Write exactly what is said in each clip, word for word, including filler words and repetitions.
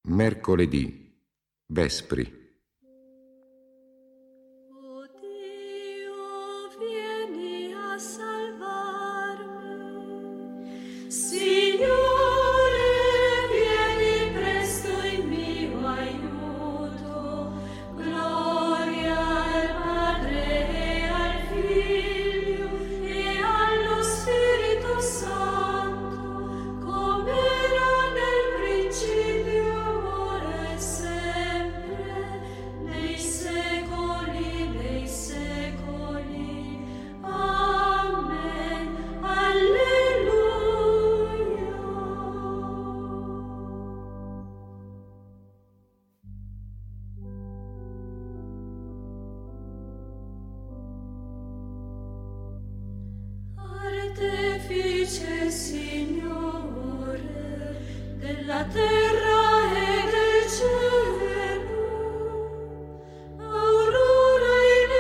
Mercoledì, Vespri. Artefice, Signore, della terra e del cielo, aurora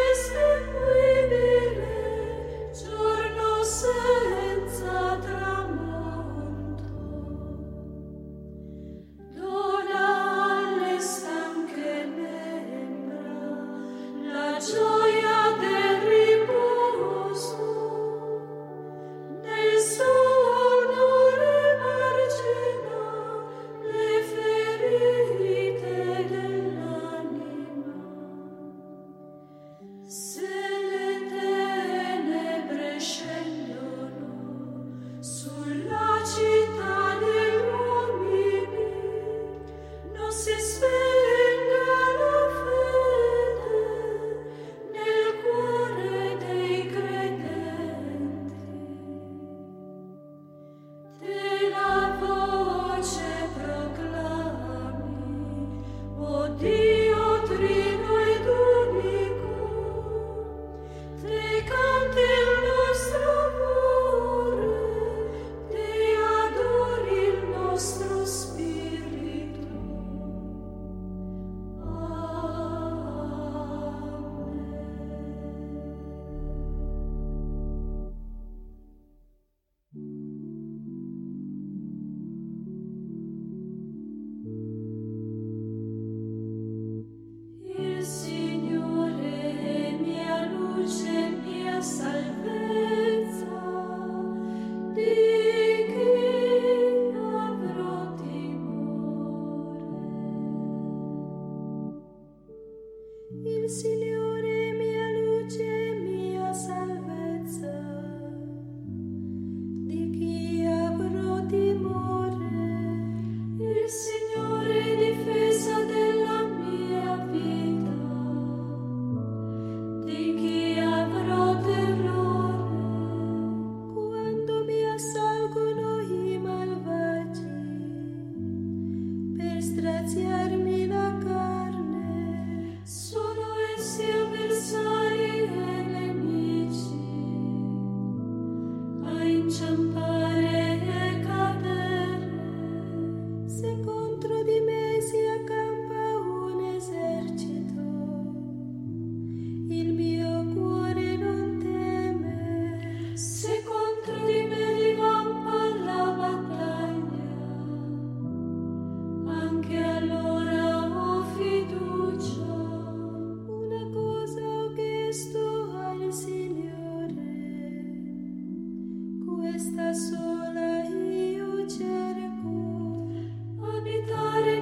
inestinguibile, giorno senza tramonto, dona alle stanche membra la gioia del riposo. Nel suo onore margina le ferite dell'anima. Se le tenebre scendono sulla città degli uomini, non si spenga la fede nel cuore dei credenti. Te la voce proclami, o Dio trino ed unico, te canti il nostro cuore, te adori il nostro spirito. Il Signore è mia luce, mia salvezza, di chi avrò timore? Il Signore è mia luce, mia salvezza, di chi avrò timore? Il Signore è difesa della mia vita, di chi avrò terrore? Quando mi assalgono i malvagi per straziarmi la carne, sono essi avversari e nemici a inciampare e cadere. Se contro di me si accampa un esercito, il mio cuore non teme. Se contro di me divampa la battaglia, anche allora ho fiducia. Una cosa ho chiesto al Signore, questa sola io cerco, abitare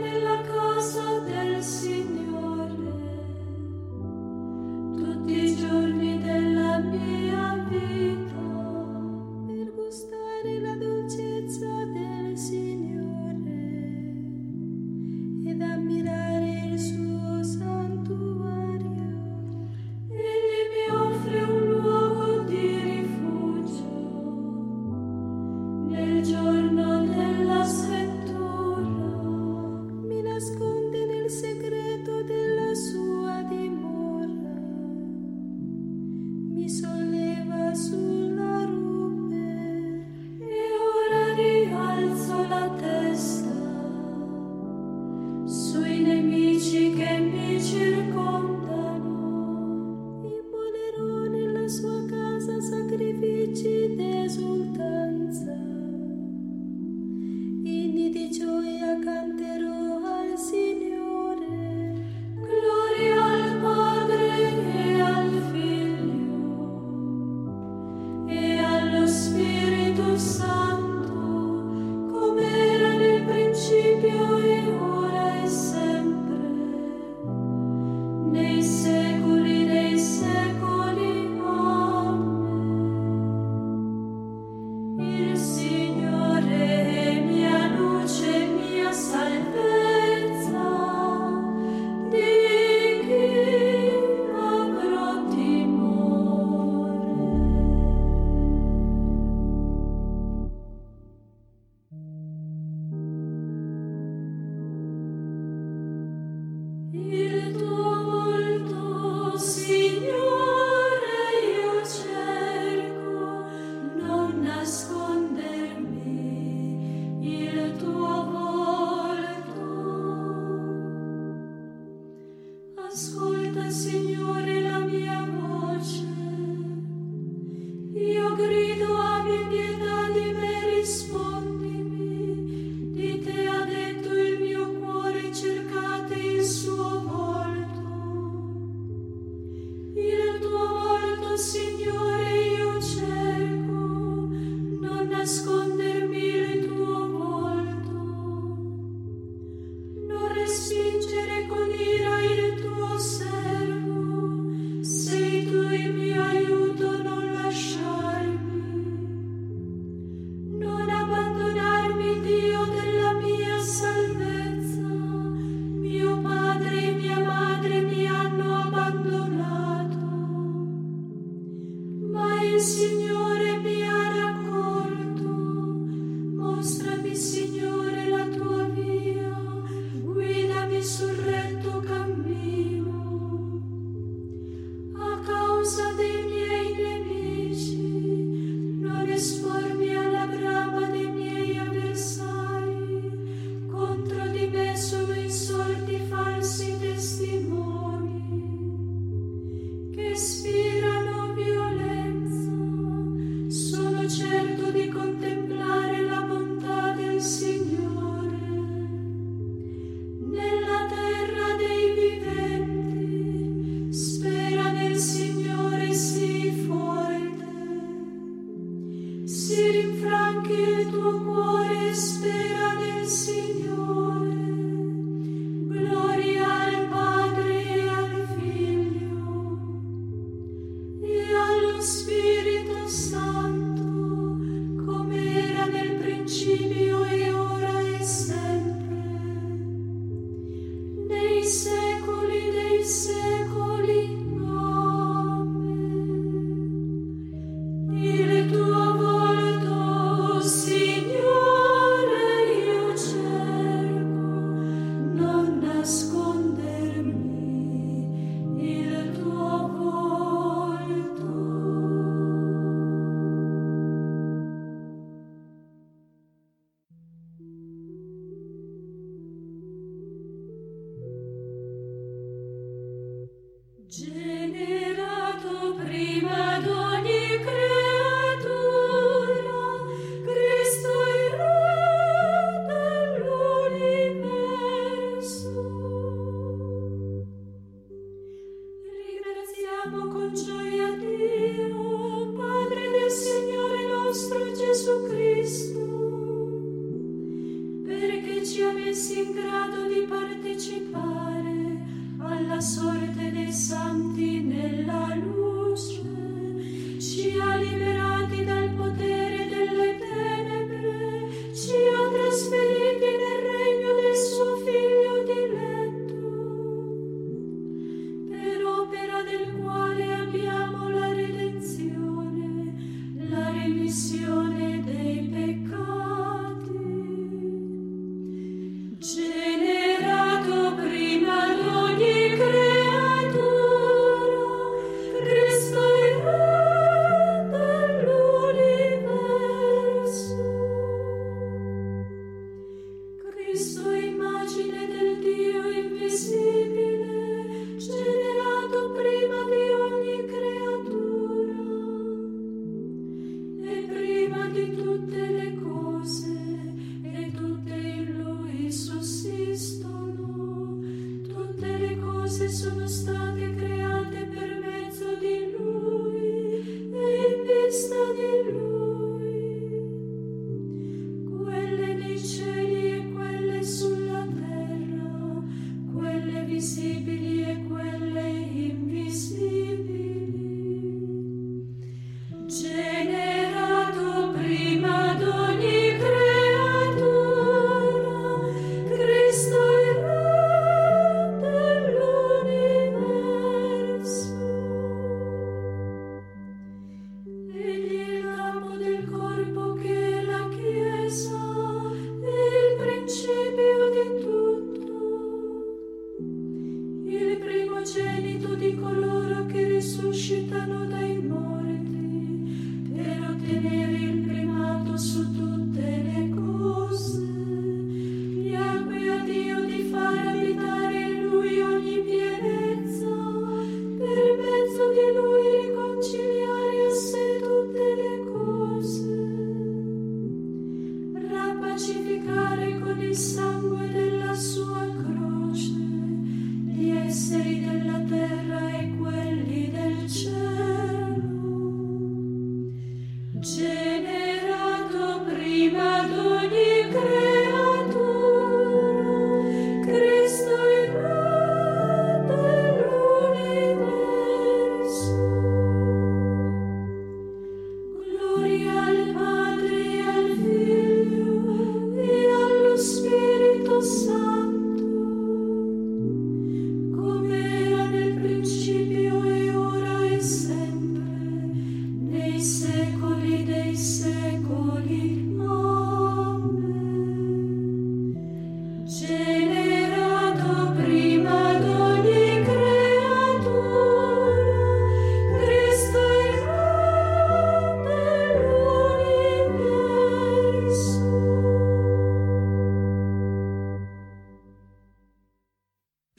Generato prima d'ogni creatura,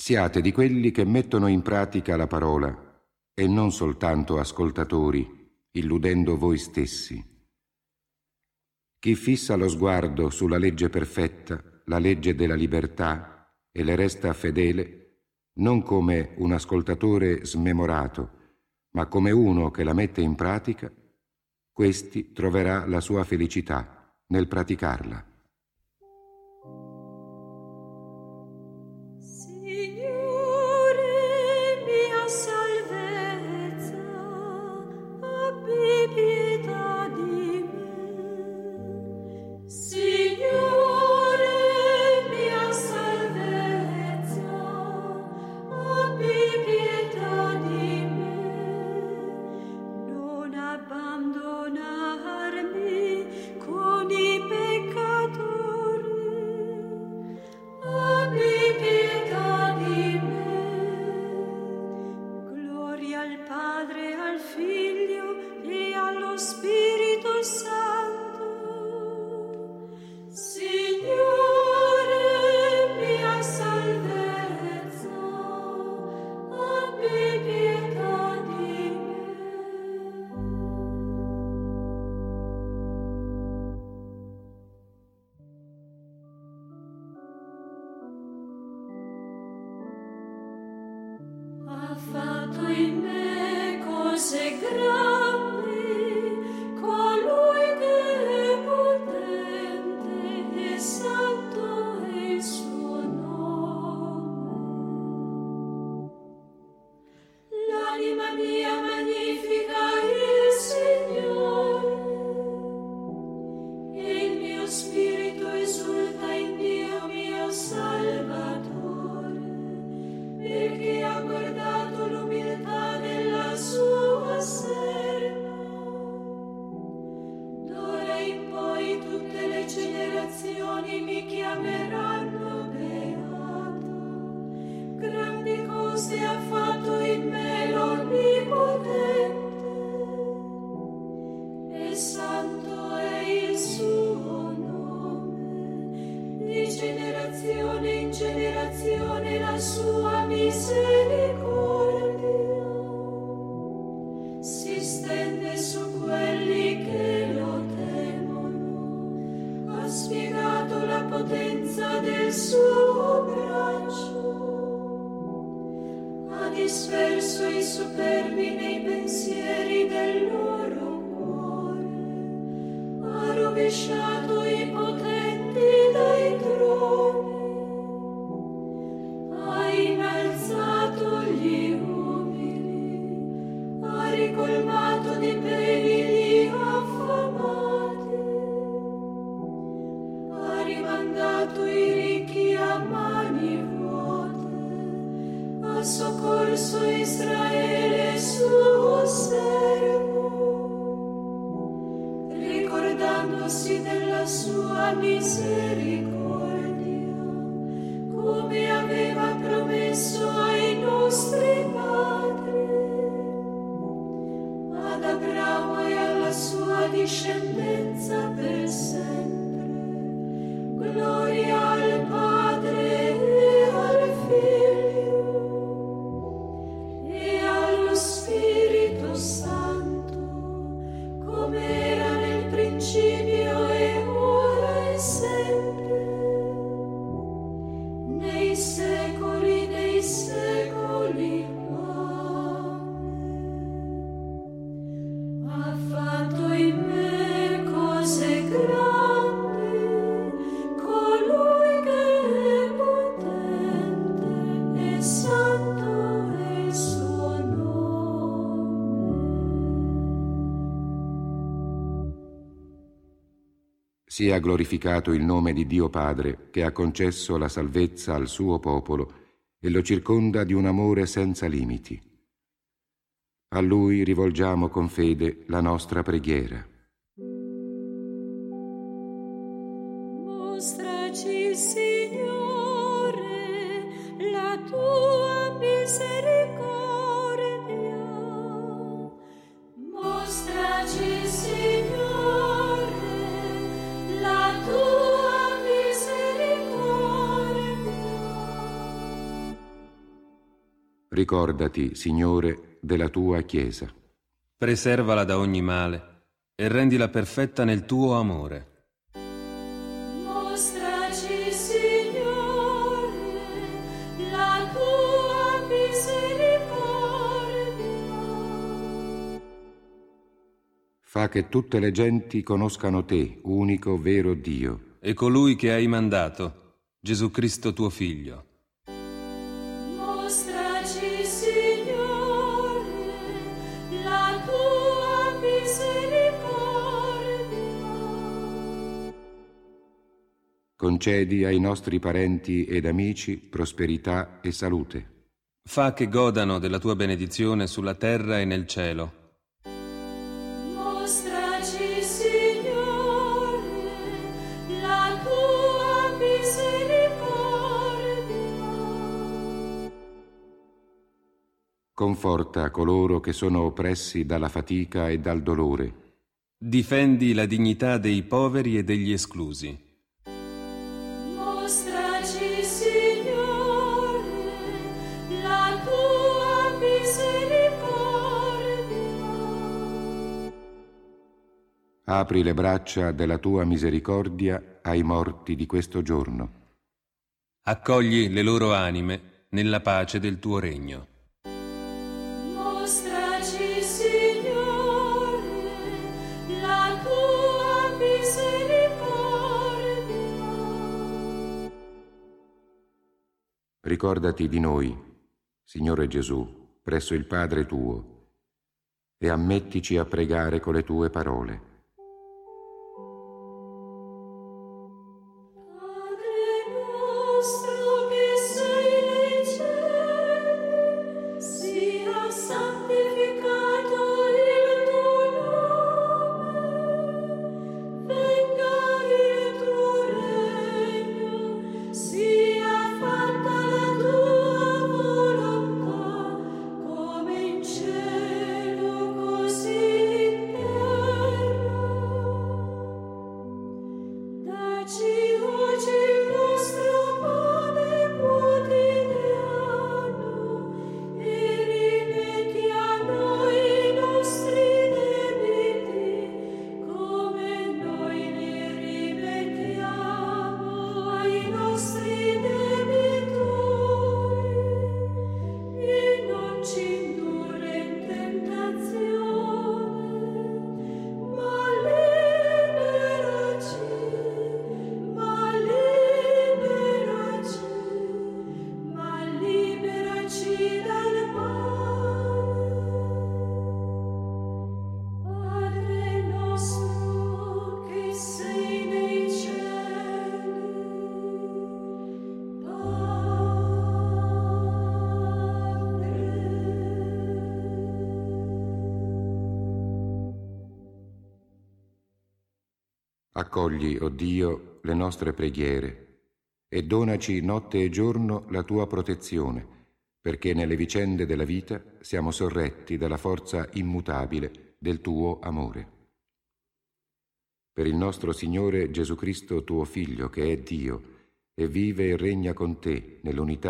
Siate di quelli che mettono in pratica la parola e non soltanto ascoltatori, illudendo voi stessi. Chi fissa lo sguardo sulla legge perfetta, la legge della libertà, e le resta fedele, non come un ascoltatore smemorato, ma come uno che la mette in pratica, questi troverà la sua felicità nel praticarla. Sia glorificato il nome di Dio Padre, che ha concesso la salvezza al suo popolo e lo circonda di un amore senza limiti. A Lui rivolgiamo con fede la nostra preghiera. Mostraci, Signore, la tua misericordia. Mostraci, Signore, la tua misericordia. Ricordati, Signore, della tua Chiesa. Preservala da ogni male e rendila perfetta nel tuo amore. Mostraci, Signore, la tua misericordia. Fa che tutte le genti conoscano te, unico vero Dio. E colui che hai mandato, Gesù Cristo tuo Figlio. Mostraci, Signore, la tua misericordia. Concedi ai nostri parenti ed amici prosperità e salute. Fa che godano della tua benedizione sulla terra e nel cielo. Mostraci, Signore, la tua misericordia. Conforta coloro che sono oppressi dalla fatica e dal dolore. Difendi la dignità dei poveri e degli esclusi. Mostraci, Signore, la tua misericordia. Apri le braccia della tua misericordia ai morti di questo giorno. Accogli le loro anime nella pace del tuo regno. Mostraci, Signore, la tua misericordia. Ricordati di noi, Signore Gesù, presso il Padre tuo, e ammettici a pregare con le tue parole. Padre nostro che sei nei cieli, sia santificato il tuo nome, venga il tuo regno, sia fatta la tua volontà, come in cielo così in terra. Dacci oggi il nostro pane quotidiano e rimetti a noi i nostri debiti, come noi li rimettiamo ai nostri debitori, e non ci indurre in tentazione, ma liberaci, ma liberaci, ma liberaci dal male. Padre nostro che sei nei cieli, Accogli, o Dio, le nostre preghiere e donaci notte e giorno la tua protezione, perché nelle vicende della vita siamo sorretti dalla forza immutabile del tuo amore. Per il nostro Signore Gesù Cristo, tuo Figlio, che è Dio, e vive e regna con te nell'unità